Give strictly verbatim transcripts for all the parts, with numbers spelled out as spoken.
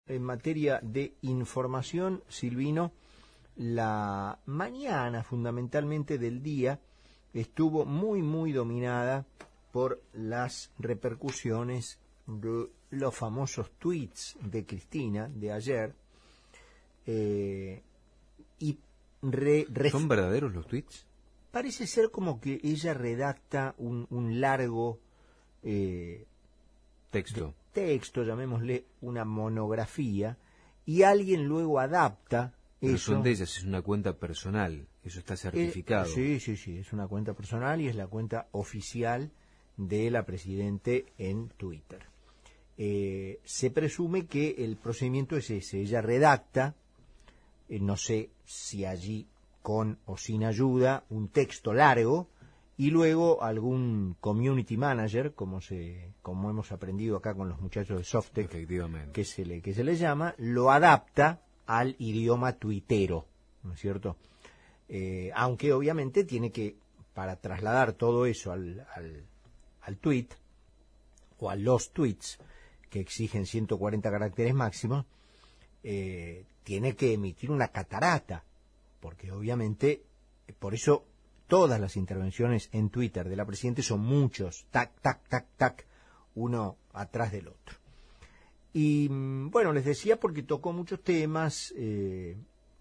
en materia de información, Silvino, la mañana fundamentalmente del día estuvo muy, muy dominada por las repercusiones de los famosos tweets de Cristina de ayer. Eh, y re, re, ¿Son verdaderos los tweets? Parece ser como que ella redacta un, un largo eh, texto. texto, llamémosle una monografía, y alguien luego adapta Pero eso. son de ellas, es una cuenta personal, eso está certificado. Eh, sí, sí, sí, es una cuenta personal y es la cuenta oficial de la Presidente en Twitter. Eh, se presume que el procedimiento es ese, ella redacta, eh, no sé si allí con o sin ayuda, un texto largo, y luego algún community manager, como se como hemos aprendido acá con los muchachos de Softec, efectivamente, que se le que se le llama, lo adapta al idioma tuitero, ¿no es cierto? Eh, aunque obviamente tiene que, para trasladar todo eso al, al, al tweet, o a los tweets, que exigen ciento cuarenta caracteres máximos, eh, tiene que emitir una catarata, porque obviamente, por eso todas las intervenciones en Twitter de la Presidenta son muchos, tac, tac, tac, tac, uno atrás del otro. Y bueno, les decía porque tocó muchos temas, eh,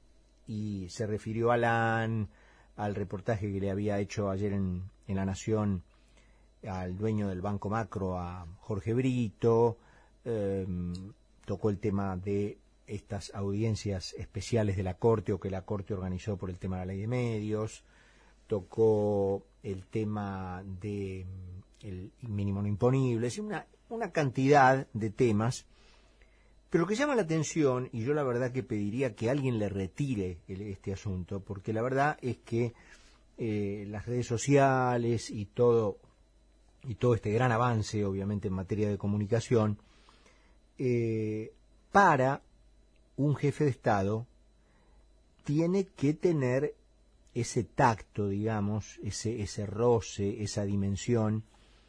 y se refirió a Alan, al reportaje que le había hecho ayer en, en La Nación al dueño del Banco Macro, a Jorge Brito, eh, tocó el tema de estas audiencias especiales de la Corte o que la Corte organizó por el tema de la ley de medios, tocó el tema de el mínimo no imponible, es una, una cantidad de temas. Pero lo que llama la atención, y yo la verdad que pediría que alguien le retire el, este asunto, porque la verdad es que eh, las redes sociales y todo y todo este gran avance, obviamente en materia de comunicación, eh, para un jefe de Estado tiene que tener ese tacto, digamos, ese, ese roce, esa dimensión,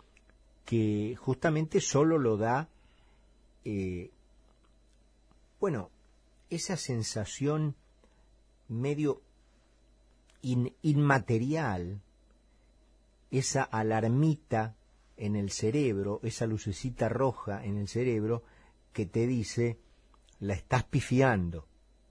que justamente solo lo da, eh, bueno, esa sensación medio in, inmaterial, esa alarmita en el cerebro, esa lucecita roja en el cerebro que te dice, la estás pifiando.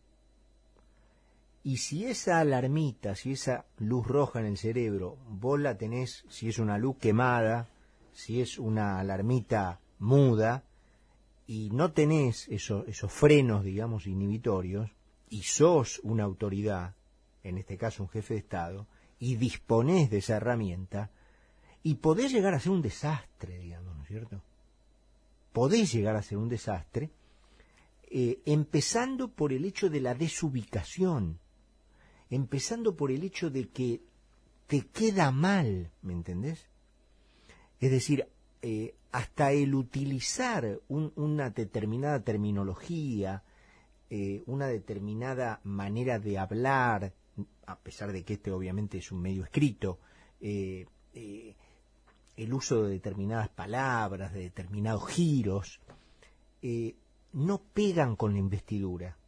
Y si esa alarmita, si esa luz roja en el cerebro, vos la tenés, si es una luz quemada, si es una alarmita muda, y no tenés eso, esos frenos, digamos, inhibitorios, y sos una autoridad, en este caso un jefe de Estado, y disponés de esa herramienta, y podés llegar a ser un desastre, digamos, ¿no es cierto? Podés llegar a ser un desastre, eh, empezando por el hecho de la desubicación, empezando por el hecho de que te queda mal, ¿me entendés? Es decir, eh, hasta el utilizar un, una determinada terminología, eh, una determinada manera de hablar, a pesar de que este obviamente es un medio escrito, eh, eh, el uso de determinadas palabras, de determinados giros, eh, no pegan con la investidura,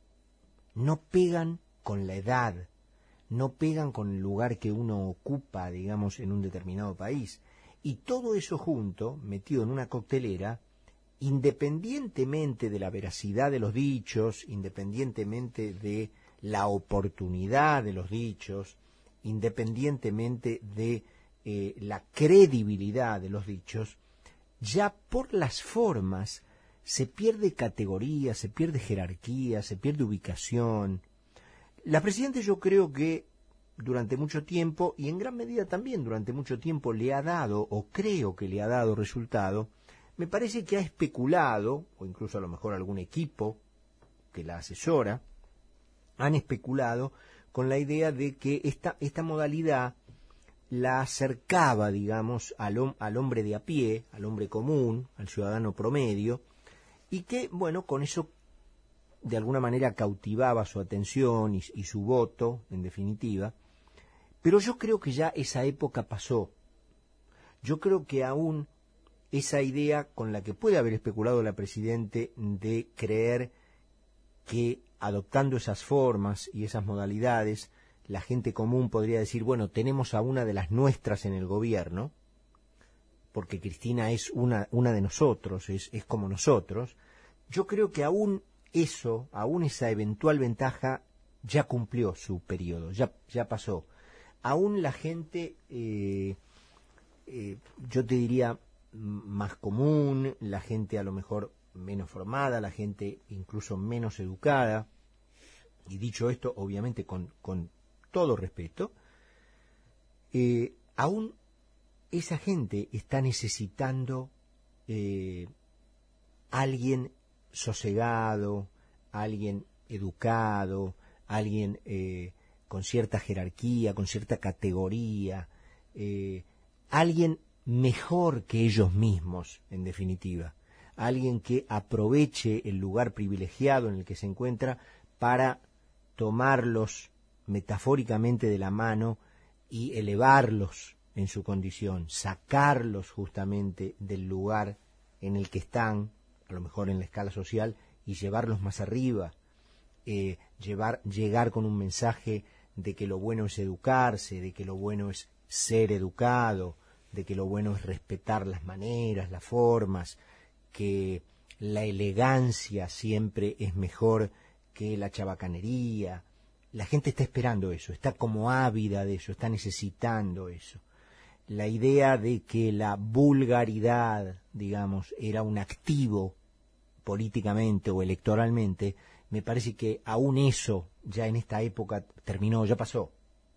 no pegan con la edad, no pegan con el lugar que uno ocupa, digamos, en un determinado país. Y todo eso junto, metido en una coctelera, independientemente de la veracidad de los dichos, independientemente de la oportunidad de los dichos, independientemente de eh, la credibilidad de los dichos, ya por las formas se pierde categoría, se pierde jerarquía, se pierde ubicación. La Presidenta, yo creo que durante mucho tiempo, y en gran medida también durante mucho tiempo, le ha dado, o creo que le ha dado resultado, me parece que ha especulado, o incluso a lo mejor algún equipo que la asesora, han especulado con la idea de que esta, esta modalidad la acercaba, digamos, al, al hombre de a pie, al hombre común, al ciudadano promedio, y que, bueno, con eso de alguna manera cautivaba su atención y, y su voto, en definitiva. Pero yo creo que ya esa época pasó. Yo creo que aún esa idea con la que puede haber especulado la Presidente de creer que adoptando esas formas y esas modalidades, la gente común podría decir, bueno, tenemos a una de las nuestras en el gobierno, porque Cristina es una, una de nosotros, es, es como nosotros. Yo creo que aún eso, aún esa eventual ventaja, ya cumplió su periodo, ya, ya pasó. Aún la gente, eh, eh, yo te diría, más común, la gente a lo mejor menos formada, la gente incluso menos educada, y dicho esto, obviamente con, con todo respeto, eh, aún esa gente está necesitando eh, alguien sosegado, alguien educado, alguien eh, con cierta jerarquía, con cierta categoría, eh, alguien mejor que ellos mismos, en definitiva, alguien que aproveche el lugar privilegiado en el que se encuentra para tomarlos metafóricamente de la mano y elevarlos en su condición, sacarlos justamente del lugar en el que están, a lo mejor en la escala social, y llevarlos más arriba, eh, llevar, llegar con un mensaje de que lo bueno es educarse, de que lo bueno es ser educado, de que lo bueno es respetar las maneras, las formas, que la elegancia siempre es mejor que la chabacanería. La gente está esperando eso, está como ávida de eso, está necesitando eso. La idea de que la vulgaridad, digamos, era un activo políticamente o electoralmente, me parece que aún eso ya en esta época terminó, ya pasó.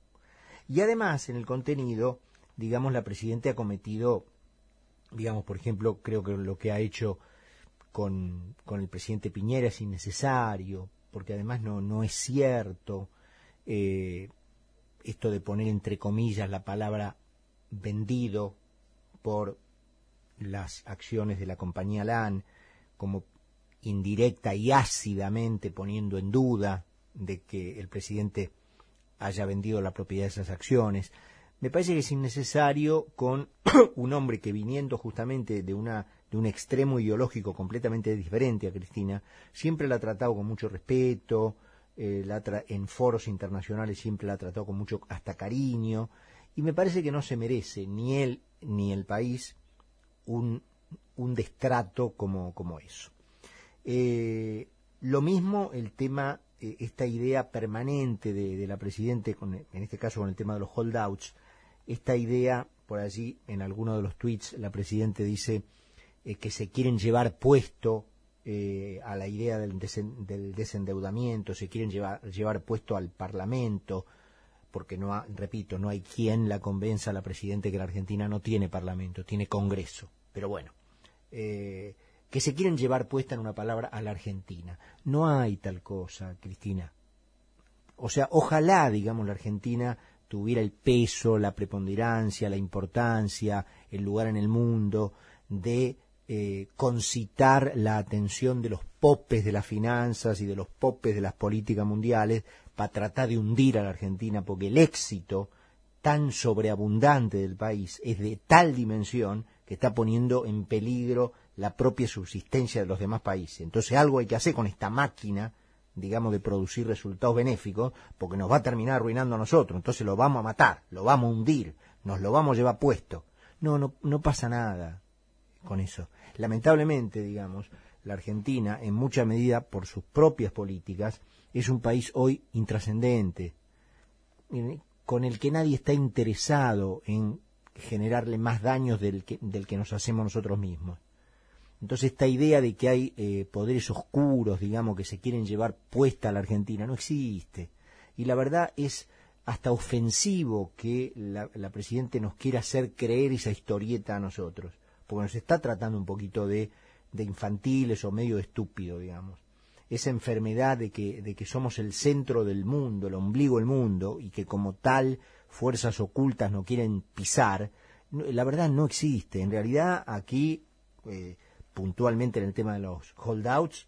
Y además, en el contenido, digamos, la Presidenta ha cometido, digamos, por ejemplo, creo que lo que ha hecho con, con el presidente Piñera es innecesario, porque además no, no es cierto eh, esto de poner entre comillas la palabra vendido por las acciones de la compañía LAN, como indirecta y ácidamente poniendo en duda de que el presidente haya vendido la propiedad de esas acciones. Me parece que es innecesario con un hombre que, viniendo justamente de una de un extremo ideológico completamente diferente a Cristina, siempre la ha tratado con mucho respeto, eh, la tra en foros internacionales siempre la ha tratado con mucho hasta cariño, y me parece que no se merece ni él ni el país un, un destrato como, como eso. Eh, lo mismo el tema, eh, esta idea permanente de, de la Presidente, con, en este caso con el tema de los holdouts, esta idea, por allí en alguno de los tweets, la Presidente dice eh, que se quieren llevar puesto eh, a la idea del, desen, del desendeudamiento, se quieren llevar, llevar puesto al Parlamento, porque no ha, repito, no hay quien la convenza a la Presidenta que la Argentina no tiene Parlamento, tiene Congreso. Pero bueno, eh, que se quieren llevar puesta en una palabra a la Argentina. No hay tal cosa, Cristina. O sea, ojalá, digamos, la Argentina tuviera el peso, la preponderancia, la importancia, el lugar en el mundo de eh, concitar la atención de los popes de las finanzas y de los popes de las políticas mundiales para tratar de hundir a la Argentina, porque el éxito tan sobreabundante del país es de tal dimensión que está poniendo en peligro la propia subsistencia de los demás países. Entonces algo hay que hacer con esta máquina, digamos, de producir resultados benéficos, porque nos va a terminar arruinando a nosotros. Entonces lo vamos a matar, lo vamos a hundir, nos lo vamos a llevar puesto. No, no, no pasa nada con eso. Lamentablemente, digamos, la Argentina, en mucha medida por sus propias políticas, es un país hoy intrascendente, con el que nadie está interesado en generarle más daños del que, del que nos hacemos nosotros mismos. Entonces esta idea de que hay eh, poderes oscuros, digamos, que se quieren llevar puesta a la Argentina, no existe. Y la verdad es hasta ofensivo que la, la Presidenta nos quiera hacer creer esa historieta a nosotros, porque nos está tratando un poquito de, de infantiles o medio estúpido, digamos. Esa enfermedad de que, de que somos el centro del mundo, el ombligo del mundo, y que como tal fuerzas ocultas no quieren pisar, la verdad no existe. En realidad aquí... Eh, puntualmente en el tema de los holdouts,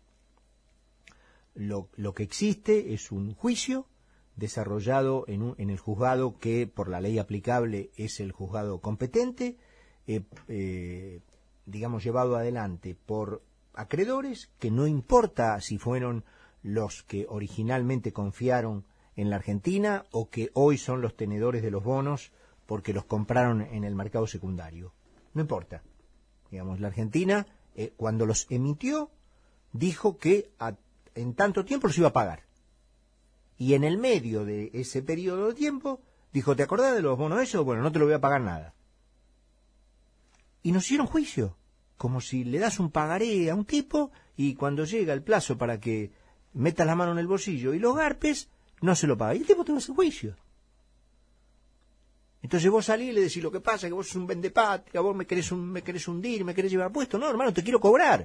lo, lo que existe es un juicio desarrollado en, un, en el juzgado que por la ley aplicable es el juzgado competente, eh, eh, digamos, llevado adelante por acreedores que no importa si fueron los que originalmente confiaron en la Argentina o que hoy son los tenedores de los bonos porque los compraron en el mercado secundario. No importa. Digamos, la Argentina, eh, cuando los emitió, dijo que a, en tanto tiempo los iba a pagar. Y en el medio de ese periodo de tiempo, dijo, ¿te acordás de los bonos esos? Bueno, no te lo voy a pagar nada. Y nos hicieron juicio, como si le das un pagaré a un tipo y cuando llega el plazo para que metas la mano en el bolsillo y los garpes, no se lo paga. Y el tipo te va a hacer juicio. Entonces vos salís y le decís, lo que pasa es que vos sos un vendepatria, vos me querés, un, me querés hundir, me querés llevar puesto. No, hermano, te quiero cobrar.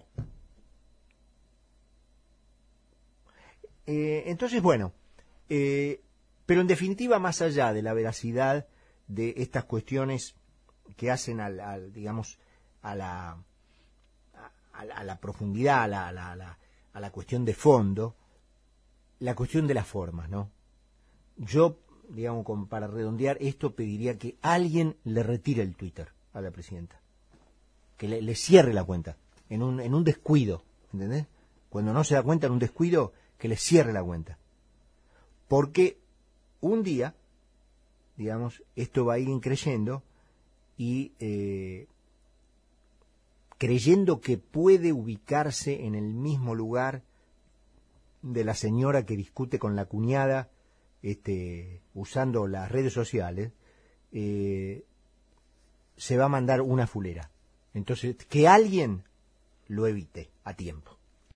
Eh, entonces, bueno, eh, pero en definitiva, más allá de la veracidad de estas cuestiones que hacen al, al digamos, a la, a, a la profundidad, a la, a, la, a, la, a la cuestión de fondo, la cuestión de las formas, ¿no? Yo, digamos, como para redondear esto, pediría que alguien le retire el Twitter a la presidenta, que le, le cierre la cuenta, en un, en un descuido, ¿entendés? Cuando no se da cuenta, en un descuido, que le cierre la cuenta. Porque un día, digamos, esto va a ir creyendo y eh, creyendo que puede ubicarse en el mismo lugar de la señora que discute con la cuñada este, usando las redes sociales, eh, se va a mandar una fulera. Entonces, que alguien lo evite a tiempo.